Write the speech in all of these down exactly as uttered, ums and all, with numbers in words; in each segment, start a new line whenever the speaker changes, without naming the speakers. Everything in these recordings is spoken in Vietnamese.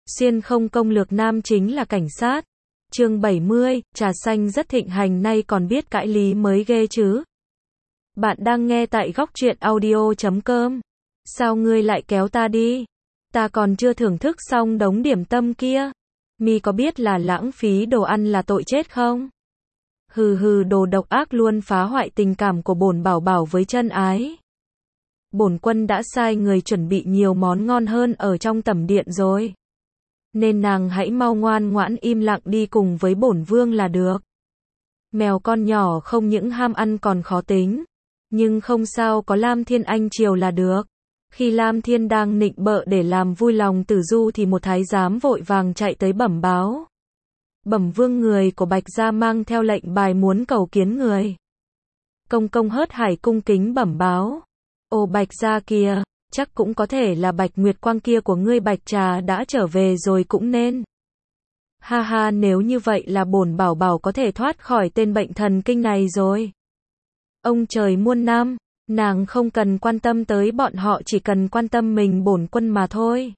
Xuyên không công lược nam chính là cảnh sát. Chương bảy mươi, trà xanh rất thịnh hành nay còn biết cãi lý mới ghê chứ. Bạn đang nghe tại góc truyện audio chấm com. Sao ngươi lại kéo ta đi? Ta còn chưa thưởng thức xong đống điểm tâm kia. Mi có biết là lãng phí đồ ăn là tội chết không? Hừ hừ, đồ độc ác luôn phá hoại tình cảm của bổn bảo bảo với chân ái. Bổn quân đã sai người chuẩn bị nhiều món ngon hơn ở trong tẩm điện rồi. Nên nàng hãy mau ngoan ngoãn im lặng đi cùng với bổn vương là được. Mèo con nhỏ không những ham ăn còn khó tính. Nhưng không sao, có Lam Thiên Anh chiều là được. Khi Lam Thiên đang nịnh bợ để làm vui lòng Tử Du thì một thái giám vội vàng chạy tới bẩm báo. Bẩm vương, người của Bạch gia mang theo lệnh bài muốn cầu kiến người. Công công hớt hải cung kính bẩm báo. Ồ, Bạch gia kìa, chắc cũng có thể là Bạch Nguyệt Quang kia của ngươi Bạch Trà đã trở về rồi cũng nên. Ha ha, nếu như vậy là bổn bảo bảo có thể thoát khỏi tên bệnh thần kinh này rồi. Ông trời muôn năm, nàng không cần quan tâm tới bọn họ, chỉ cần quan tâm mình bổn quân mà thôi.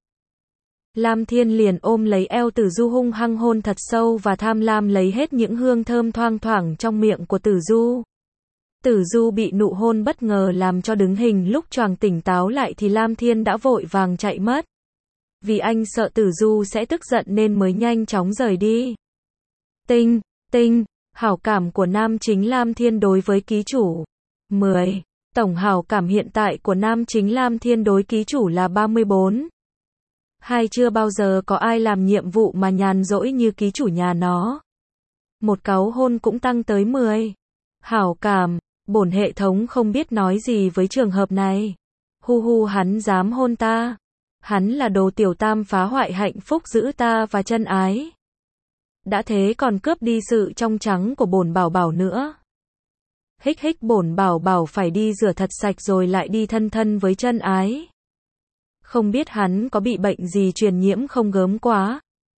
Lam Thiên liền ôm lấy eo Tử Du hung hăng hôn thật sâu và tham lam lấy hết những hương thơm thoang thoảng trong miệng của Tử Du. Tử Du bị nụ hôn bất ngờ làm cho đứng hình, lúc choàng tỉnh táo lại thì Lam Thiên đã vội vàng chạy mất. Vì anh sợ Tử Du sẽ tức giận nên mới nhanh chóng rời đi. Tinh, tinh, hảo cảm của nam chính Lam Thiên đối với ký chủ. mười. Tổng hảo cảm hiện tại của nam chính Lam Thiên đối ký chủ là ba mươi bốn. Hai, chưa bao giờ có ai làm nhiệm vụ mà nhàn rỗi như ký chủ nhà nó. Một cáu hôn cũng tăng tới mười. Hảo cảm, bổn hệ thống không biết nói gì với trường hợp này. Hu hu, hắn dám hôn ta. Hắn là đồ tiểu tam phá hoại hạnh phúc giữ ta và chân ái. Đã thế còn cướp đi sự trong trắng của bổn bảo bảo nữa. Hích hích, bổn bảo bảo phải đi rửa thật sạch rồi lại đi thân thân với chân ái. Không biết hắn có bị bệnh gì truyền nhiễm không, gớm quá.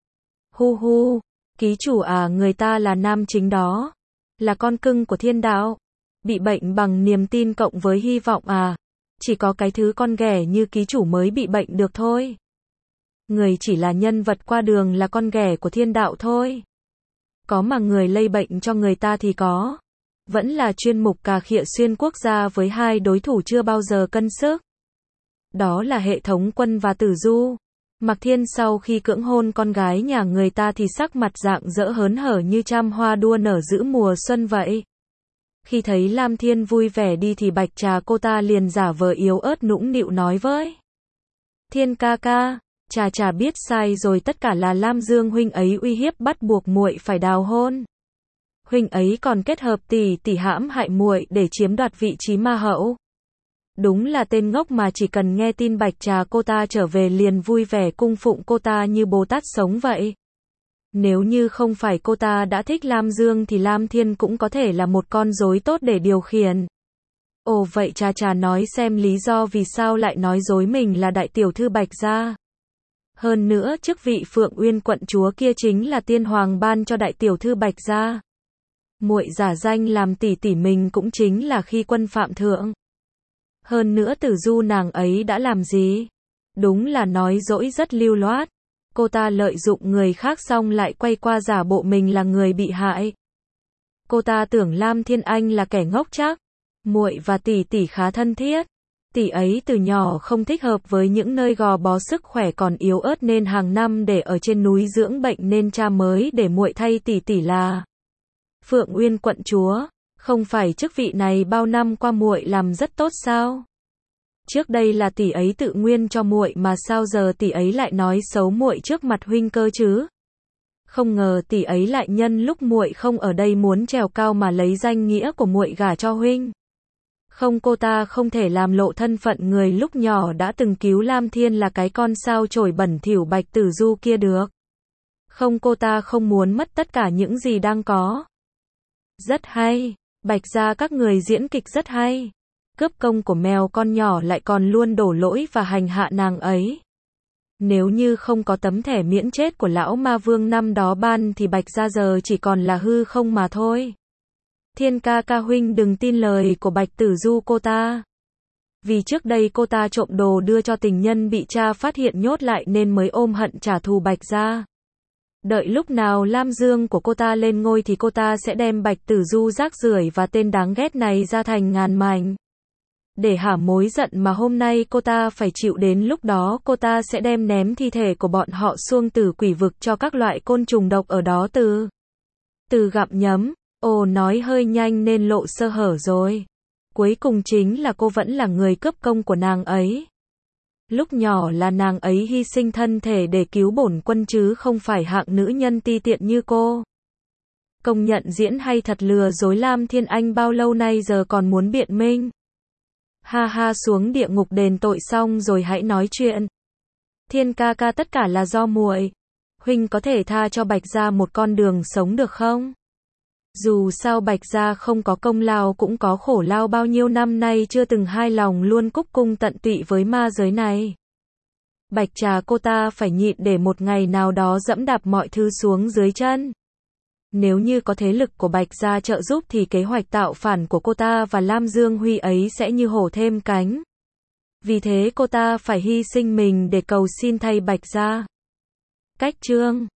Hu hu, ký chủ à, người ta là nam chính đó. Là con cưng của thiên đạo. Bị bệnh bằng niềm tin cộng với hy vọng à. Chỉ có cái thứ con ghẻ như ký chủ mới bị bệnh được thôi. Người chỉ là nhân vật qua đường, là con ghẻ của thiên đạo thôi. Có mà người lây bệnh cho người ta thì có. Vẫn là chuyên mục cà khịa xuyên quốc gia với hai đối thủ chưa bao giờ cân sức. Đó là hệ thống quân và Tử Du. Mạc Thiên sau khi cưỡng hôn con gái nhà người ta thì sắc mặt rạng rỡ hớn hở như trăm hoa đua nở giữa mùa xuân vậy. Khi thấy Lam Thiên vui vẻ đi thì Bạch Trà cô ta liền giả vờ yếu ớt nũng nịu nói với Thiên ca ca, Trà Trà biết sai rồi, tất cả là Lam Dương huynh ấy uy hiếp bắt buộc muội phải đào hôn. Huynh ấy còn kết hợp tỷ tỷ hãm hại muội để chiếm đoạt vị trí ma hậu. Đúng là tên ngốc mà, chỉ cần nghe tin Bạch Trà cô ta trở về liền vui vẻ cung phụng cô ta như Bồ Tát sống vậy. Nếu như không phải cô ta đã thích Lam Dương thì Lam Thiên cũng có thể là một con rối tốt để điều khiển. Ồ, vậy Trà Trà nói xem lý do vì sao lại nói dối mình là đại tiểu thư Bạch gia. Hơn nữa chức vị Phượng Uyên quận chúa kia chính là tiên hoàng ban cho đại tiểu thư Bạch gia. Muội giả danh làm tỷ tỷ mình cũng chính là khi quân phạm thượng. Hơn nữa Tử Du nàng ấy đã làm gì? Đúng là nói dối rất lưu loát. Cô ta lợi dụng người khác xong lại quay qua giả bộ mình là người bị hại. Cô ta tưởng Lam Thiên Anh là kẻ ngốc chắc. Muội và tỷ tỷ khá thân thiết. Tỷ ấy từ nhỏ không thích hợp với những nơi gò bó, sức khỏe còn yếu ớt nên hàng năm để ở trên núi dưỡng bệnh, nên cha mới để muội thay tỷ tỷ là Phượng Uyên quận chúa. Không phải chức vị này bao năm qua muội làm rất tốt sao? Trước đây là tỷ ấy tự nguyên cho muội mà sao giờ tỷ ấy lại nói xấu muội trước mặt huynh cơ chứ? Không ngờ tỷ ấy lại nhân lúc muội không ở đây muốn trèo cao mà lấy danh nghĩa của muội gả cho huynh. Không, cô ta không thể làm lộ thân phận người lúc nhỏ đã từng cứu Lam Thiên là cái con sao chổi bẩn thỉu Bạch Tử Du kia được. Không, cô ta không muốn mất tất cả những gì đang có. Rất hay, Bạch gia các người diễn kịch rất hay. Cướp công của mèo con nhỏ lại còn luôn đổ lỗi và hành hạ nàng ấy. Nếu như không có tấm thẻ miễn chết của lão ma vương năm đó ban thì Bạch gia giờ chỉ còn là hư không mà thôi. Thiên ca ca huynh đừng tin lời của Bạch Tử Du cô ta. Vì trước đây cô ta trộm đồ đưa cho tình nhân bị cha phát hiện nhốt lại nên mới ôm hận trả thù Bạch gia. Đợi lúc nào Lam Dương của cô ta lên ngôi thì cô ta sẽ đem Bạch Tử Du rác rưởi và tên đáng ghét này ra thành ngàn mảnh. Để hả mối giận mà hôm nay cô ta phải chịu, đến lúc đó cô ta sẽ đem ném thi thể của bọn họ xuông tử quỷ vực cho các loại côn trùng độc ở đó từ từ gặm nhấm. Ồ, nói hơi nhanh nên lộ sơ hở rồi. Cuối cùng chính là cô vẫn là người cướp công của nàng ấy. Lúc nhỏ là nàng ấy hy sinh thân thể để cứu bổn quân chứ không phải hạng nữ nhân ti tiện như cô. Công nhận diễn hay thật, lừa dối Lam Thiên Anh bao lâu nay giờ còn muốn biện minh. Ha ha, xuống địa ngục đền tội xong rồi hãy nói chuyện. Thiên ca ca, tất cả là do muội. Huynh có thể tha cho Bạch gia một con đường sống được không? Dù sao Bạch gia không có công lao cũng có khổ lao, bao nhiêu năm nay chưa từng hai lòng luôn cúc cung tận tụy với ma giới này. Bạch Trà cô ta phải nhịn để một ngày nào đó dẫm đạp mọi thứ xuống dưới chân. Nếu như có thế lực của Bạch gia trợ giúp thì kế hoạch tạo phản của cô ta và Lam Dương Huy ấy sẽ như hổ thêm cánh. Vì thế cô ta phải hy sinh mình để cầu xin thay Bạch gia. Cách chương